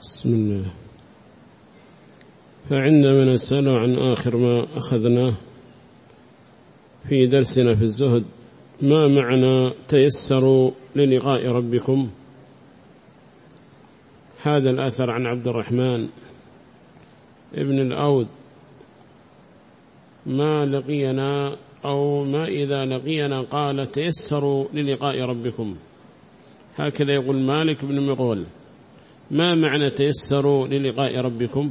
بسم الله. فعندما نسأل عن آخر ما أخذناه في درسنا في الزهد، ما معنى تيسروا للقاء ربكم؟ هذا الأثر عن عبد الرحمن ابن الأود: ما لقينا أو ما إذا لقينا قال تيسروا للقاء ربكم. هكذا يقول مالك بن مغول. ما معنى تيسروا للقاء ربكم؟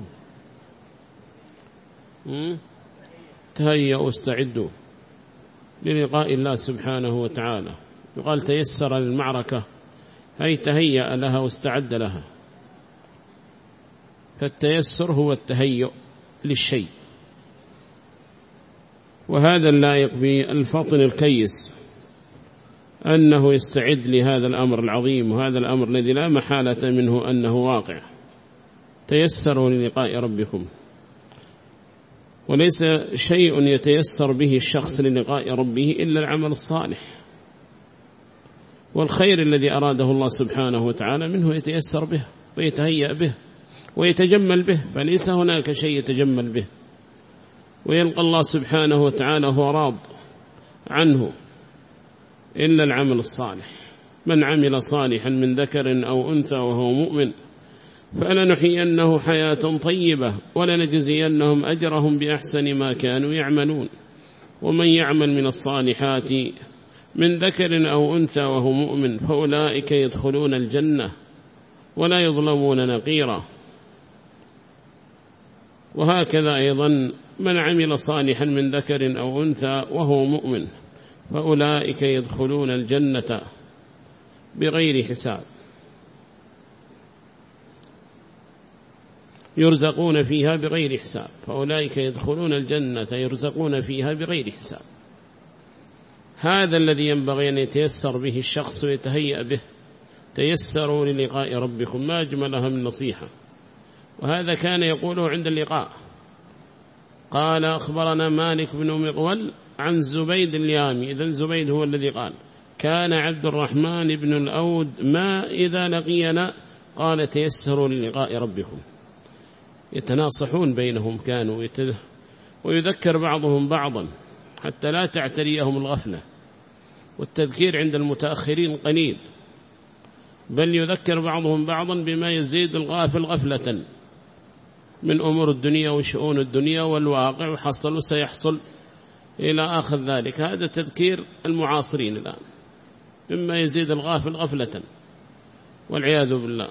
تهيئوا واستعدوا للقاء الله سبحانه وتعالى. يقال تيسر للمعركة أي تهيأ لها واستعد لها، فالتيسر هو التهيؤ للشيء، وهذا اللائق بالفطن الكيس أنه يستعد لهذا الأمر العظيم، وهذا الأمر الذي لا محالة منه أنه واقع. تيسروا للقاء ربكم، وليس شيء يتيسر به الشخص للقاء ربه إلا العمل الصالح والخير الذي أراده الله سبحانه وتعالى منه، يتيسر به ويتهيأ به ويتجمل به، فليس هناك شيء يتجمل به ويلقى الله سبحانه وتعالى هو راض عنه إلا العمل الصالح. من عمل صالحا من ذكر أو أنثى وهو مؤمن فلنحيينه حياة طيبة ولنجزينهم أجرهم بأحسن ما كانوا يعملون. ومن يعمل من الصالحات من ذكر أو أنثى وهو مؤمن فأولئك يدخلون الجنة ولا يظلمون نقيرا. وهكذا أيضا من عمل صالحا من ذكر أو أنثى وهو مؤمن فأولئك يدخلون الجنة بغير حساب، يرزقون فيها بغير حساب. فأولئك يدخلون الجنة يرزقون فيها بغير حساب. هذا الذي ينبغي أن يتيسر به الشخص ويتهيأ به. تيسروا للقاء ربكم، ما أجملها من نصيحة. وهذا كان يقوله عند اللقاء. قال: أخبرنا مالك بن مغول عن زبيد اليامي. إذن زبيد هو الذي قال: كان عبد الرحمن بن الأود ما إذا لقينا قال تيسروا للقاء ربكم. يتناصحون بينهم كانوا ويذكر بعضهم بعضا حتى لا تعتريهم الغفلة، والتذكير عند المتأخرين قليل، بل يذكر بعضهم بعضا بما يزيد الغافل غفلة من أمور الدنيا وشؤون الدنيا والواقع، وحصل وسيحصل إلى آخر ذلك. هذا تذكير المعاصرين الآن، مما يزيد الغافل غفلة والعياذ بالله.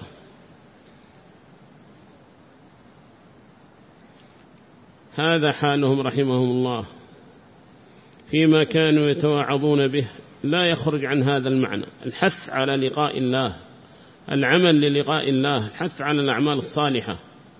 هذا حالهم رحمهم الله فيما كانوا يتواعظون به، لا يخرج عن هذا المعنى: الحث على لقاء الله، العمل للقاء الله، الحث على الأعمال الصالحة.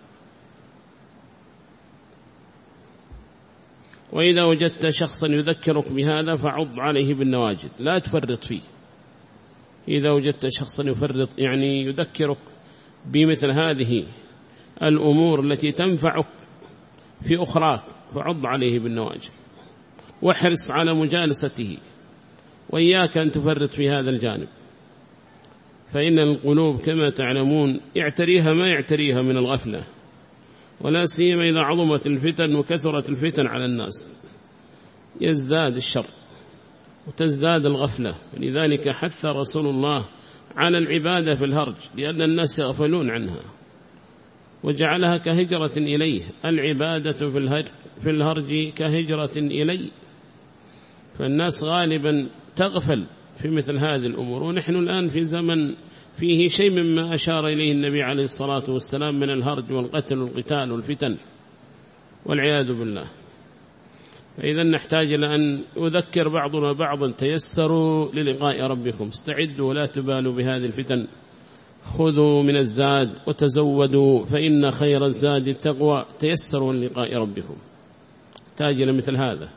وإذا وجدت شخصا يذكرك بهذا فعض عليه بالنواجذ، لا تفرط فيه. إذا وجدت شخصا يذكرك بمثل هذه الأمور التي تنفعك في أخراك فعض عليه بالنواجذ، واحرص على مجالسته، وإياك أن تفرط في هذا الجانب، فإن القلوب كما تعلمون يعتريها ما يعتريها من الغفلة، ولا سيما إذا عظمت الفتن وكثرت الفتن على الناس يزداد الشر وتزداد الغفلة. لذلك حث رسول الله على العبادة في الهرج، لأن الناس يغفلون عنها، وجعلها كهجرة إليه. العبادة في الهرج كهجرة إليه، فالناس غالبا تغفل في مثل هذه الأمور. ونحن الآن في زمن فيه شيء مما أشار إليه النبي عليه الصلاة والسلام من الهرج والقتل والقتال والفتن والعياذ بالله. فإذا نحتاج إلى أن يذكر بعضنا بعضا: تيسروا للقاء ربكم، استعدوا ولا تبالوا بهذه الفتن، خذوا من الزاد وتزودوا فإن خير الزاد التقوى، تيسروا للقاء ربكم. نحتاج إلى مثل هذا.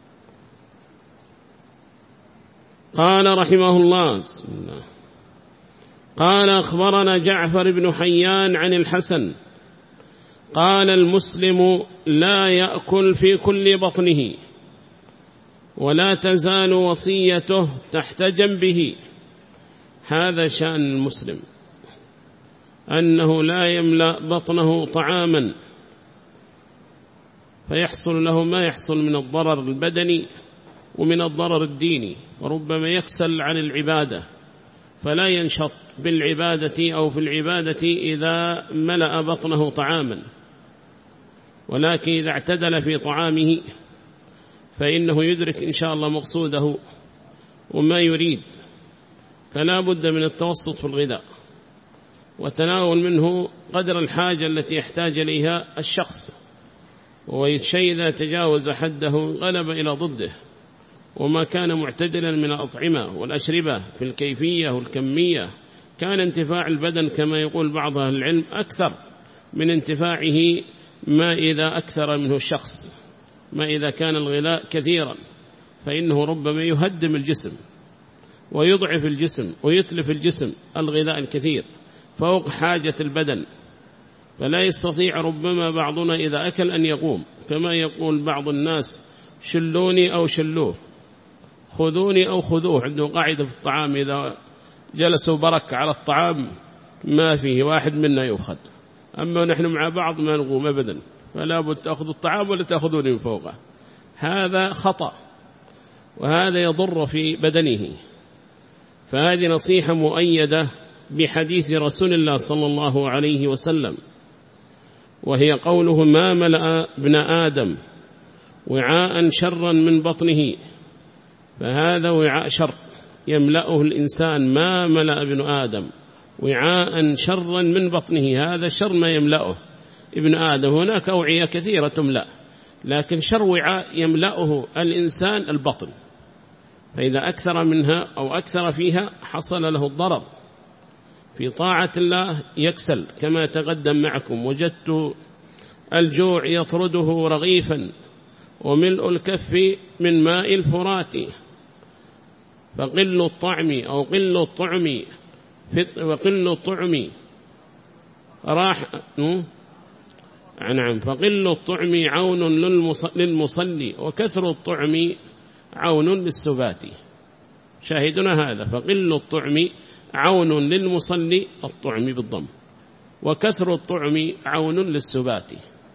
قال رحمه الله: بسم الله. قال: أخبرنا جعفر بن حيان عن الحسن قال: المسلم لا يأكل في كل بطنه، ولا تزال وصيته تحت جنبه. هذا شأن المسلم، أنه لا يملأ بطنه طعاما فيحصل له ما يحصل من الضرر البدني ومن الضرر الديني، وربما يكسل عن العبادة فلا ينشط بالعبادة أو في العبادة إذا ملأ بطنه طعاما، ولكن إذا اعتدل في طعامه فإنه يدرك إن شاء الله مقصوده وما يريد، فلا بد من التوسط في الغذاء وتناول منه قدر الحاجة التي يحتاج إليها الشخص، والشيء إذا تجاوز حده غلب إلى ضده، وما كان معتدلا من الأطعمة والأشربة في الكيفية والكمية كان انتفاع البدن كما يقول بعض أهل العلم أكثر من انتفاعه ما إذا أكثر منه الشخص. ما إذا كان الغذاء كثيرا فإنه ربما يهدم الجسم ويضعف الجسم ويتلف الجسم الغذاء الكثير فوق حاجة البدن، فلا يستطيع ربما بعضنا إذا أكل أن يقوم، كما يقول بعض الناس شلوني أو شلوه، خذوني أو خذوه. عنده قاعدة في الطعام إذا جلسوا برك على الطعام ما فيه واحد منا يؤخذ، أما نحن مع بعض ما نقوم أبدا، فلا بد تأخذوا الطعام ولا تأخذوني من فوقه. هذا خطأ وهذا يضر في بدنه. فهذه نصيحة مؤيدة بحديث رسول الله صلى الله عليه وسلم، وهي قوله ما ملأ ابن آدم وعاء شرا من بطنه، فهذا وعاء شر يملأه الإنسان. ما ملأ ابن آدم وعاء شرا من بطنه، هذا شر ما يملأه ابن آدم. هناك أوعية كثيرة تملأ، لكن شر وعاء يملأه الإنسان البطن، فإذا أكثر منها أو أكثر فيها حصل له الضرر في طاعة الله، يكسل كما تقدم معكم. وجدت الجوع يطرده رغيفا وملء الكف من ماء الفرات، فقل الطعم أو قل الطعم وقل الطعم راح نعم، فقل الطعم عون للمصلي وكثر الطعم عون للسبات. شاهدنا هذا، فقل الطعم عون للمصلي، الطعم بالضم، وكثر الطعم عون للسبات.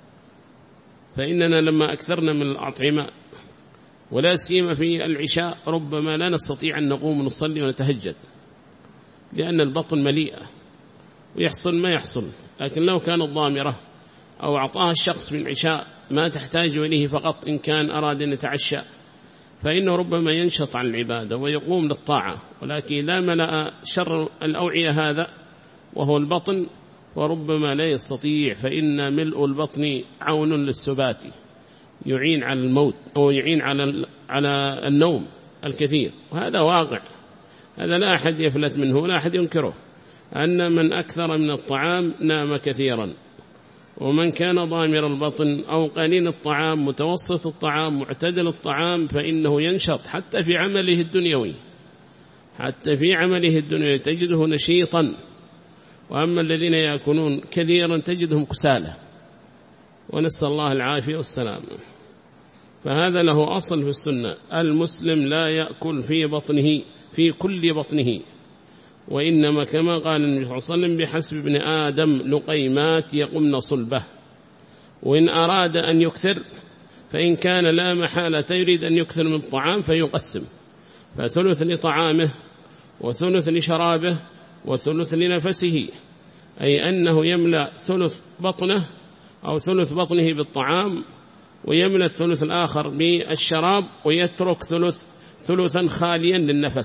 فإننا لما أكثرنا من الأطعمة ولا سيما في العشاء ربما لا نستطيع أن نقوم ونصلي ونتهجد، لأن البطن مليئة ويحصل ما يحصل. لكن لو كانت ضامرة أو أعطاها الشخص من العشاء ما تحتاج إليه فقط إن كان أراد أن يتعشى، فإنه ربما ينشط عن العبادة ويقوم للطاعة. ولكن لا ملأ شر الأوعية هذا وهو البطن وربما لا يستطيع، فإن ملء البطن عون للسبات، يعين على الموت أو يعين على النوم الكثير. وهذا واقع، هذا لا أحد يفلت منه ولا أحد ينكره، أن من أكثر من الطعام نام كثيرا، ومن كان ضامر البطن أو قليل الطعام متوسط الطعام معتدل الطعام فإنه ينشط حتى في عمله الدنيوي، حتى في عمله الدنيوي تجده نشيطا. وأما الذين يأكلون كثيرا تجدهم كسالى، ونسأل الله العافية والسلام. فهذا له أصل في السنة، المسلم لا يأكل في بطنه في كل بطنه، وإنما كما قال النبي صلى الله عليه وسلم بحسب ابن آدم لقيمات يقمن صلبه. وإن أراد أن يكثر فإن كان لا محالة يريد أن يكثر من الطعام فيقسم، فثلث لطعامه وثلث لشرابه وثلث لنفسه، أي أنه يملأ ثلث بطنه أو ثلث بطنه بالطعام، ويملأ الثلث الآخر بالشراب، ويترك ثلثا خاليا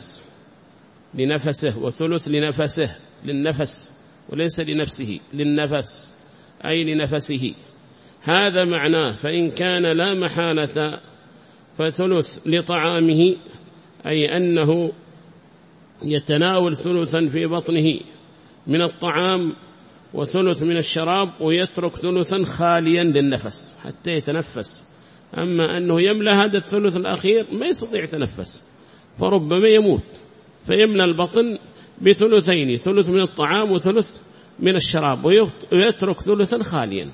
لنفسه وثلث للنفس وليس لنفسه، للنفس أي لنفسه. هذا معناه. فإن كان لا محالة فثلث لطعامه، أي أنه يتناول ثلثا في بطنه من الطعام وثلث من الشراب، ويترك ثلثا خاليا للنفس حتى يتنفس. أما أنه يملأ هذا الثلث الأخير ما يستطيع يتنفس، فربما يموت، فيملأ البطن بثلثين، ثلث من الطعام وثلث من الشراب، ويترك ثلثا خاليا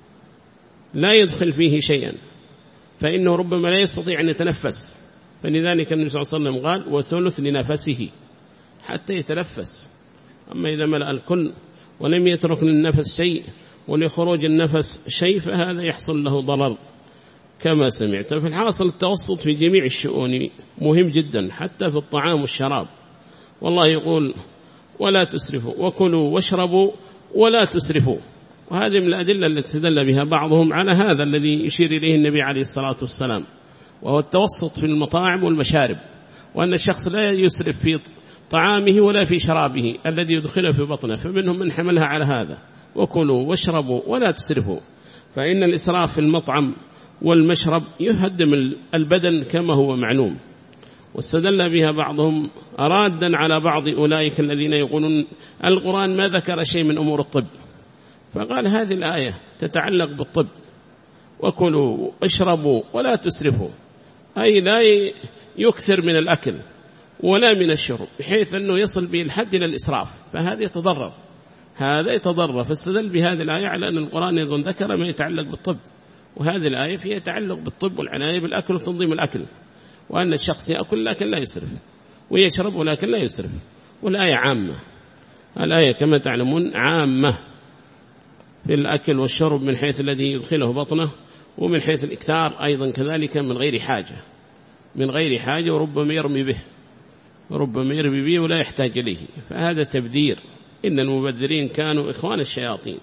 لا يدخل فيه شيئا، فإنه ربما لا يستطيع أن يتنفس. فلذلك النبي صلى الله عليه وسلم قال وثلث لنفسه حتى يتنفس. أما إذا ملأ الكل ولم يترك للنفس شيء ولخروج النفس شيء، فهذا يحصل له ضرر كما سمعت. في الحاصل التوسط في جميع الشؤون مهم جدا، حتى في الطعام والشراب. والله يقول ولا تسرفوا وكلوا واشربوا ولا تسرفوا، وهذه من الأدلة التي استدل بها بعضهم على هذا الذي يشير إليه النبي عليه الصلاة والسلام، وهو التوسط في المطاعم والمشارب، وأن الشخص لا يسرف في طعامه ولا في شرابه الذي يدخله في بطنه. فمنهم من حملها على هذا، وكلوا واشربوا ولا تسرفوا، فإن الإسراف في المطعم والمشرب يهدم البدن كما هو معلوم. واستدل بها بعضهم رادا على بعض أولئك الذين يقولون القرآن ما ذكر شيء من أمور الطب، فقال هذه الآية تتعلق بالطب، وكلوا واشربوا ولا تسرفوا، أي لا يكثر من الأكل ولا من الشرب بحيث أنه يصل به الحد إلى الإسراف، فهذا يتضرر، هذا يتضرر. فاستدل بهذه الآية على أن القرآن أيضا ذكر ما يتعلق بالطب، وهذه الآية فيها تعلق بالطب والعناية بالأكل وتنظيم الأكل، وأن الشخص يأكل لكن لا يسرف، ويشرب ولكن لا يسرف. والآية عامة، الآية كما تعلمون عامة في الأكل والشرب من حيث الذي يدخله بطنه، ومن حيث الإكثار أيضا كذلك من غير حاجة، من غير حاجة، وربما يرمي به، وربما يرمي به ولا يحتاج إليه، فهذا تبذير. إن المبذرين كانوا إخوان الشياطين.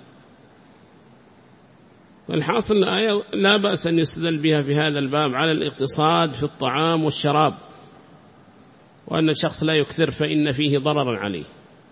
والحاصل الآية لا بأس أن يستدل بها في هذا الباب على الاقتصاد في الطعام والشراب، وأن الشخص لا يكثر فإن فيه ضررا عليه.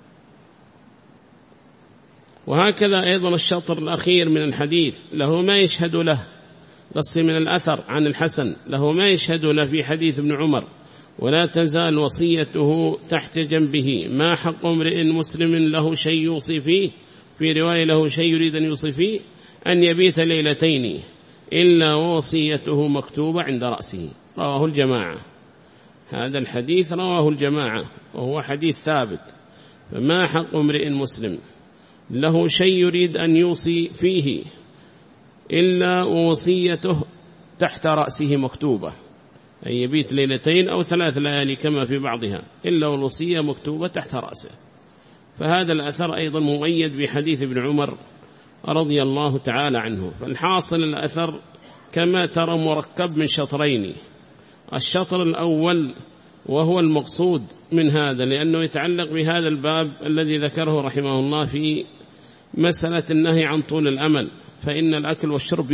وهكذا أيضا الشطر الأخير من الحديث له ما يشهد له، قص من الأثر عن الحسن له ما يشهد له في حديث ابن عمر: ولا تزال وصيته تحت جنبه ما حق امرئ مسلم له شيء يوصي فيه، في رواية له شيء يريد أن يوصي فيه، أن يبيت ليلتين إلا وصيته مكتوبة عند رأسه. رواه الجماعة. هذا الحديث رواه الجماعة وهو حديث ثابت. فما حق امرئ مسلم له شيء يريد أن يوصي فيه إلا وصيته تحت رأسه مكتوبة، أن يبيت ليلتين أو 3 ليالي كما في بعضها، إلا والوصية مكتوبة تحت رأسه. فهذا الأثر أيضا مؤيد بحديث ابن عمر رضي الله تعالى عنه. فالحاصل الأثر كما ترى مركب من شطرين. الشطر الأول وهو المقصود من هذا، لأنه يتعلق بهذا الباب الذي ذكره رحمه الله في مسألة النهي عن طول الأمل، فإن الأكل والشرب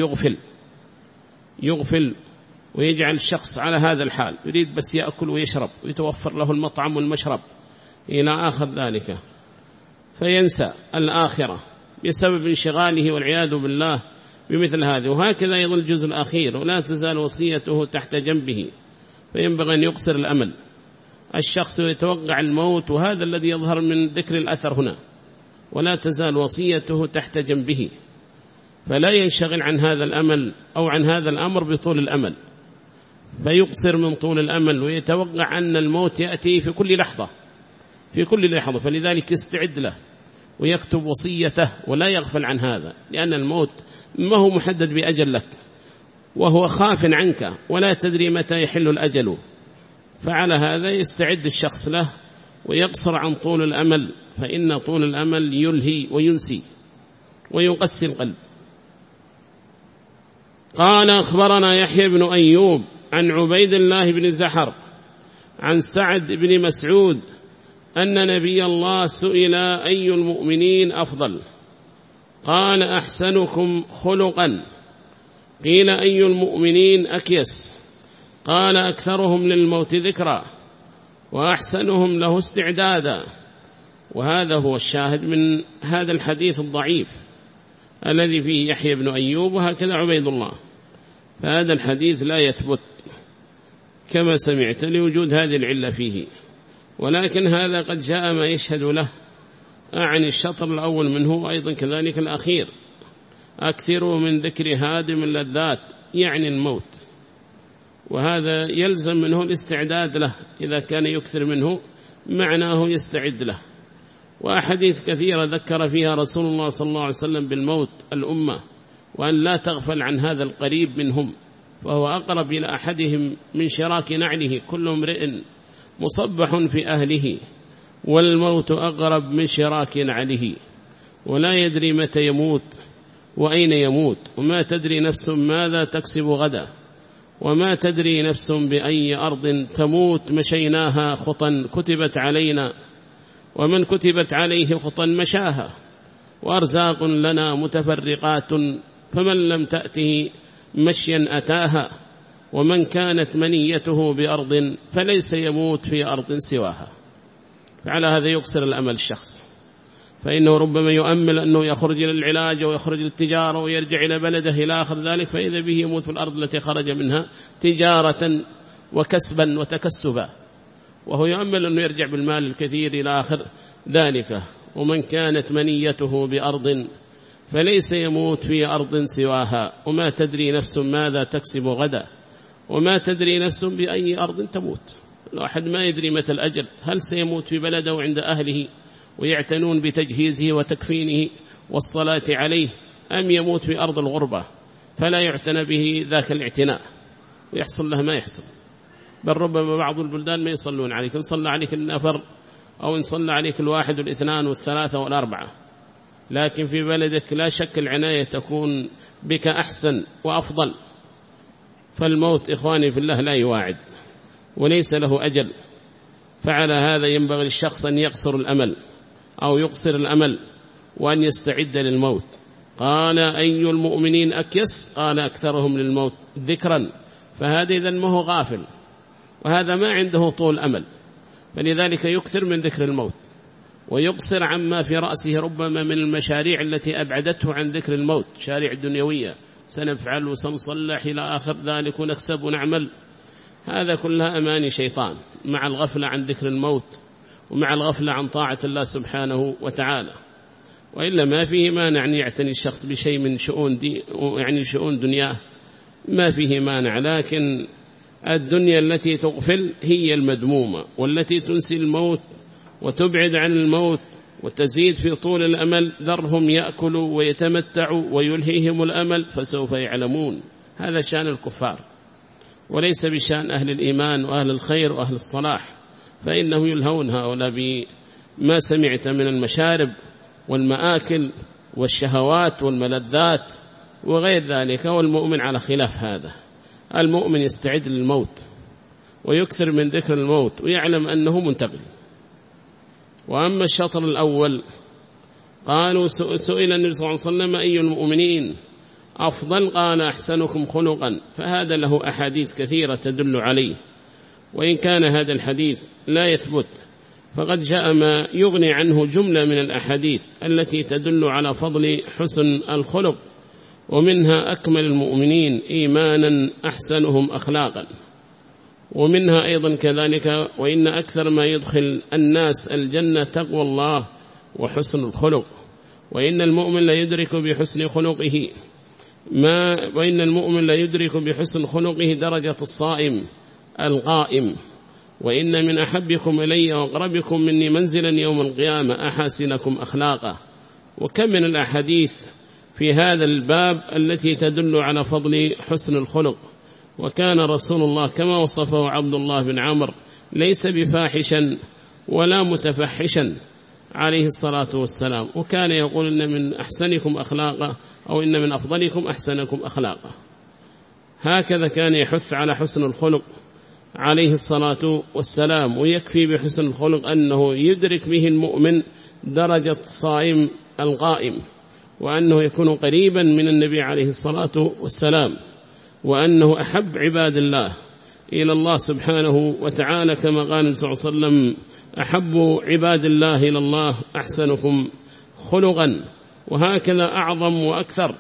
يغفل ويجعل الشخص على هذا الحال، يريد بس يأكل ويشرب ويتوفر له المطعم والمشرب إلى آخر ذلك، فينسى الآخرة بسبب انشغاله والعياذ بالله بمثل هذه. وهكذا أيضا الجزء الأخير: ولا تزال وصيته تحت جنبه، فينبغي أن يقصر الأمل. الشخص يتوقع الموت، وهذا الذي يظهر من ذكر الأثر هنا: ولا تزال وصيته تحت جنبه، فلا ينشغل عن هذا الأمل أو عن هذا الأمر بطول الأمل، فيقصر من طول الأمل ويتوقع أن الموت يأتي في كل لحظة، فلذلك يستعد له ويكتب وصيته ولا يغفل عن هذا، لأن الموت ما هو محدد بأجل لك، وهو خاف عنك ولا تدري متى يحل الأجل. فعلى هذا يستعد الشخص له ويقصر عن طول الأمل، فإن طول الأمل يلهي وينسي ويقسي القلب. قال: أخبرنا يحيى بن أيوب عن عبيد الله بن زحر عن سعد بن مسعود أن نبي الله سئل: أي المؤمنين أفضل؟ قال: أحسنكم خلقا. قيل: أي المؤمنين أكيس؟ قال: أكثرهم للموت ذكرا وأحسنهم له استعدادا. وهذا هو الشاهد من هذا الحديث الضعيف الذي فيه يحيى بن أيوب وهكذا عبيد الله، فهذا الحديث لا يثبت كما سمعت لوجود هذه العلة فيه. ولكن هذا قد جاء ما يشهد له، أعني الشطر الأول منه أيضا كذلك الأخير: أكثروا من ذكر هادم اللذات، يعني الموت، وهذا يلزم منه الاستعداد له، إذا كان يكثر منه معناه يستعد له. وأحاديث كثيرة ذكر فيها رسول الله صلى الله عليه وسلم بالموت الأمة، وأن لا تغفل عن هذا القريب منهم، فهو أقرب إلى أحدهم من شراك نعله، كل امرئ مصبح في أهله، والموت أقرب من شراك نعله. ولا يدري متى يموت وأين يموت، وما تدري نفس ماذا تكسب غدا، وما تدري نفس بأي أرض تموت. مشيناها خطا كتبت علينا، ومن كتبت عليه خطا مشاها. وأرزاق لنا متفرقات، فمن لم تأته مشيا أتاها. ومن كانت منيته بأرض فليس يموت في أرض سواها. فعلى هذا يقصر الأمل الشخص، فإنه ربما يؤمل أنه يخرج إلى العلاج ويخرج للتجارة ويرجع إلى بلده إلى آخر ذلك، فإذا به يموت في الأرض التي خرج منها تجارة وكسبا وتكسبا، وهو يؤمل أنه يرجع بالمال الكثير إلى آخر ذلك. ومن كانت منيته بأرض فليس يموت في أرض سواها، وما تدري نفس ماذا تكسب غدا، وما تدري نفس بأي أرض تموت. الواحد ما يدري متى الأجل، هل سيموت في بلده عند أهله ويعتنون بتجهيزه وتكفينه والصلاة عليه، أم يموت في أرض الغربة فلا يعتنى به ذاك الاعتناء ويحصل له ما يحصل. بل ربما بعض البلدان ما يصلون عليك، إن صلى عليك النفر أو إن صلى عليك الواحد والاثنان والثلاثة والأربعة، لكن في بلدك لا شك العناية تكون بك أحسن وأفضل. فالموت إخواني في الله لا يواعد وليس له أجل، فعلى هذا ينبغي للشخص أن يقصر الأمل أو يقصر الأمل وأن يستعد للموت. قال أي المؤمنين أكيس؟ قال أكثرهم للموت ذكرا. فهذا إذن ما هو غافل، وهذا ما عنده طول أمل، فلذلك يكثر من ذكر الموت ويقصر عما في رأسه ربما من المشاريع التي أبعدته عن ذكر الموت، شاريع الدنيوية، سنفعل وسنصلح إلى آخر ذلك ونكسب ونعمل. هذا كلها أماني شيطان مع الغفلة عن ذكر الموت ومع الغفلة عن طاعة الله سبحانه وتعالى. وإلا ما فيه مانع أن يعتني الشخص بشيء من شؤون دنياه، ما فيه مانع، لكن الدنيا التي تغفل هي المذمومة، والتي تنسي الموت وتبعد عن الموت وتزيد في طول الأمل. ذرهم يأكلوا ويتمتعوا ويلهيهم الأمل فسوف يعلمون. هذا شأن الكفار، وليس بشأن أهل الإيمان وأهل الخير وأهل الصلاح، فإنهم يلهون هؤلاء بما سمعت من المشارب والمآكل والشهوات والملذات وغير ذلك. والمؤمن على خلاف هذا، المؤمن يستعد للموت ويكثر من ذكر الموت ويعلم أنه منتقل. وأما الشطر الأول قالوا سئل النبي صلى الله عليه وسلم أي المؤمنين أفضل؟ قال أحسنكم خلقا. فهذا له أحاديث كثيرة تدل عليه، وإن كان هذا الحديث لا يثبت فقد جاء ما يغني عنه جملة من الأحاديث التي تدل على فضل حسن الخلق، ومنها أكمل المؤمنين إيمانا أحسنهم أخلاقا، ومنها أيضا كذلك وإن أكثر ما يدخل الناس الجنة تقوى الله وحسن الخلق، وإن المؤمن لا يدرك بحسن خلقه وإن المؤمن لا يدرك بحسن خلقه درجة الصائم القائم، وإن من أحبكم إلي وأقربكم مني منزلا يوم القيامة أحسنكم أخلاقا. وكم من الأحاديث في هذا الباب التي تدل على فضل حسن الخلق. وكان رسول الله كما وصفه عبد الله بن عمرو ليس بفاحشا ولا متفحشا عليه الصلاة والسلام، وكان يقول إن من أحسنكم أخلاقا أو إن من أفضلكم أحسنكم أخلاقا. هكذا كان يحث على حسن الخلق عليه الصلاة والسلام. ويكفي بحسن الخلق أنه يدرك به المؤمن درجة الصائم القائم، وأنه يكون قريبا من النبي عليه الصلاة والسلام، وأنه أحب عباد الله إلى الله سبحانه وتعالى، كما قال صلى الله عليه وسلم أحب عباد الله إلى الله أحسنكم خلقا. وهكذا أعظم وأكثر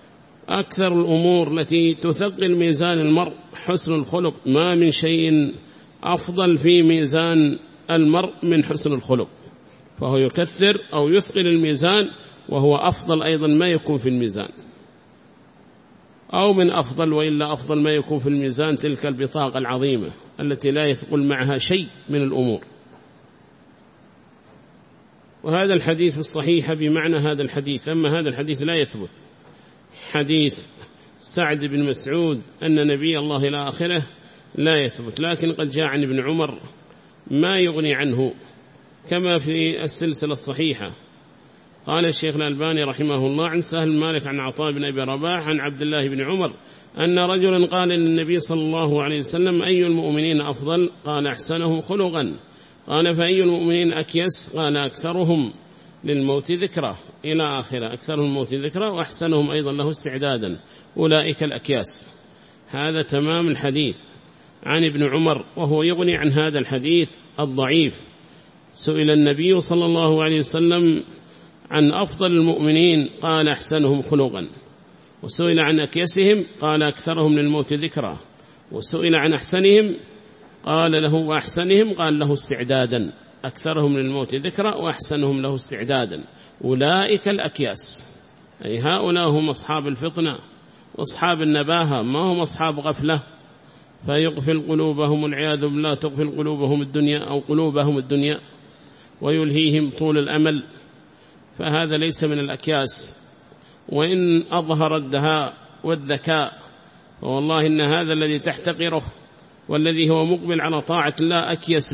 الأمور التي تثقل ميزان المرء حسن الخلق. ما من شيء أفضل في ميزان المرء من حسن الخلق، فهو يكثر أو يثقل الميزان، وهو أفضل أيضا ما يكون في الميزان، أو من أفضل وإلا أفضل ما يكون في الميزان تلك البطاقة العظيمة التي لا يثقل معها شيء من الأمور. وهذا الحديث الصحيح بمعنى هذا الحديث. أما هذا الحديث لا يثبت، حديث سعد بن مسعود أن نبي الله إلى آخره لا يثبت، لكن قد جاء عن ابن عمر ما يغني عنه كما في السلسلة الصحيحة. قال الشيخ الألباني رحمه الله عن سهل مالك عن عطاء بن أبي رباح عن عبد الله بن عمر أن رجلا قال للنبي صلى الله عليه وسلم أي المؤمنين أفضل؟ قال أحسنهم خلقا. قال فأي المؤمنين أكيس؟ قال أكثرهم للموت ذكرى إلى آخرة، أكثرهم الموت ذكرى وأحسنهم أيضا له استعدادا، أولئك الأكياس. هذا تمام الحديث عن ابن عمر، وهو يغني عن هذا الحديث الضعيف. سئل النبي صلى الله عليه وسلم عن أفضل المؤمنين قال أحسنهم خلقا، وسئل عن أكيسهم قال أكثرهم للموت ذكرى، وسئل عن أحسنهم قال له وأحسنهم قال له استعدادا، أكثرهم للموت ذكرى وأحسنهم له استعدادا، أولئك الأكياس. أي هؤلاء هم أصحاب الفطنة وأصحاب النباهة، ما هم أصحاب غفلة فيغفل قلوبهم والعياذ بالله، تغفل قلوبهم الدنيا أو قلوبهم الدنيا ويلهيهم طول الأمل، فهذا ليس من الأكياس. وإن أظهر الدهاء والذكاء والله إن هذا الذي تحتقره والذي هو مقبل على طاعة الله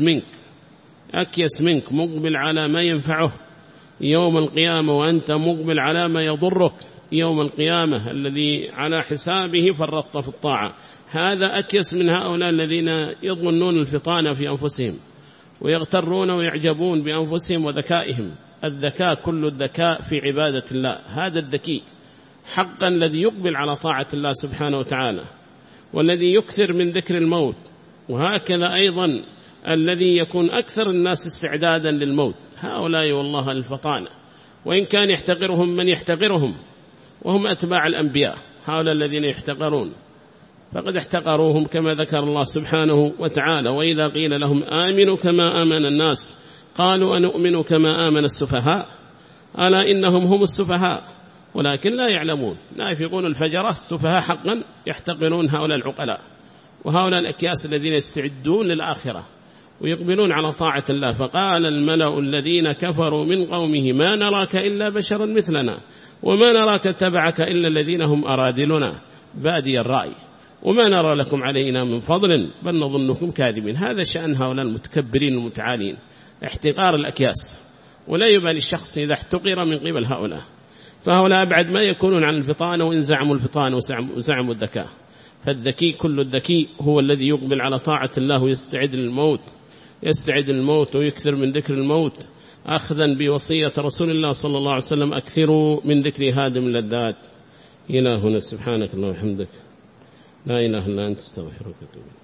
أكيس منك مقبل على ما ينفعه يوم القيامة، وأنت مقبل على ما يضرك يوم القيامة، الذي على حسابه فرطت في الطاعة. هذا أكيس من هؤلاء الذين يظنون الفطانة في أنفسهم ويغترون ويعجبون بأنفسهم وذكائهم. الذكاء كل الذكاء في عبادة الله، هذا الذكي حقا الذي يقبل على طاعة الله سبحانه وتعالى، والذي يكثر من ذكر الموت، وهكذا أيضا الذي يكون أكثر الناس استعدادا للموت. هؤلاء والله الفطانة، وإن كان يحتقرهم من يحتقرهم وهم أتباع الأنبياء، هؤلاء الذين يحتقرون فقد احتقروهم كما ذكر الله سبحانه وتعالى. وإذا قيل لهم آمنوا كما آمن الناس قالوا أنؤمن كما آمن السفهاء ألا إنهم هم السفهاء ولكن لا يعلمون. نافقون الفجرة السفهاء حقا يحتقرون هؤلاء العقلاء وهؤلاء الأكياس الذين يستعدون للآخرة ويقبلون على طاعة الله. فقال الملأ الذين كفروا من قومه ما نراك إلا بشرا مثلنا وما نراك اتبعك إلا الذين هم أرادلنا بادي الرأي وما نرى لكم علينا من فضل بل نظنكم كاذبين. هذا شأن هؤلاء المتكبرين المتعالين، احتقار الأكياس، ولا يبالي الشخص إذا احتقر من قبل هؤلاء. فهؤلاء أبعد ما يكونون عن الفطانة وإن زعموا الفطانة وزعموا الذكاء. فالذكي كل الذكي هو الذي يقبل على طاعة الله ويستعد للموت ويكثر من ذكر الموت، أخذا بوصية رسول الله صلى الله عليه وسلم أكثروا من ذكر هادم اللذات. إلى هنا سبحانك اللهم وبحمدك لا إله إلا أنت استغفرك وأتوب إليك.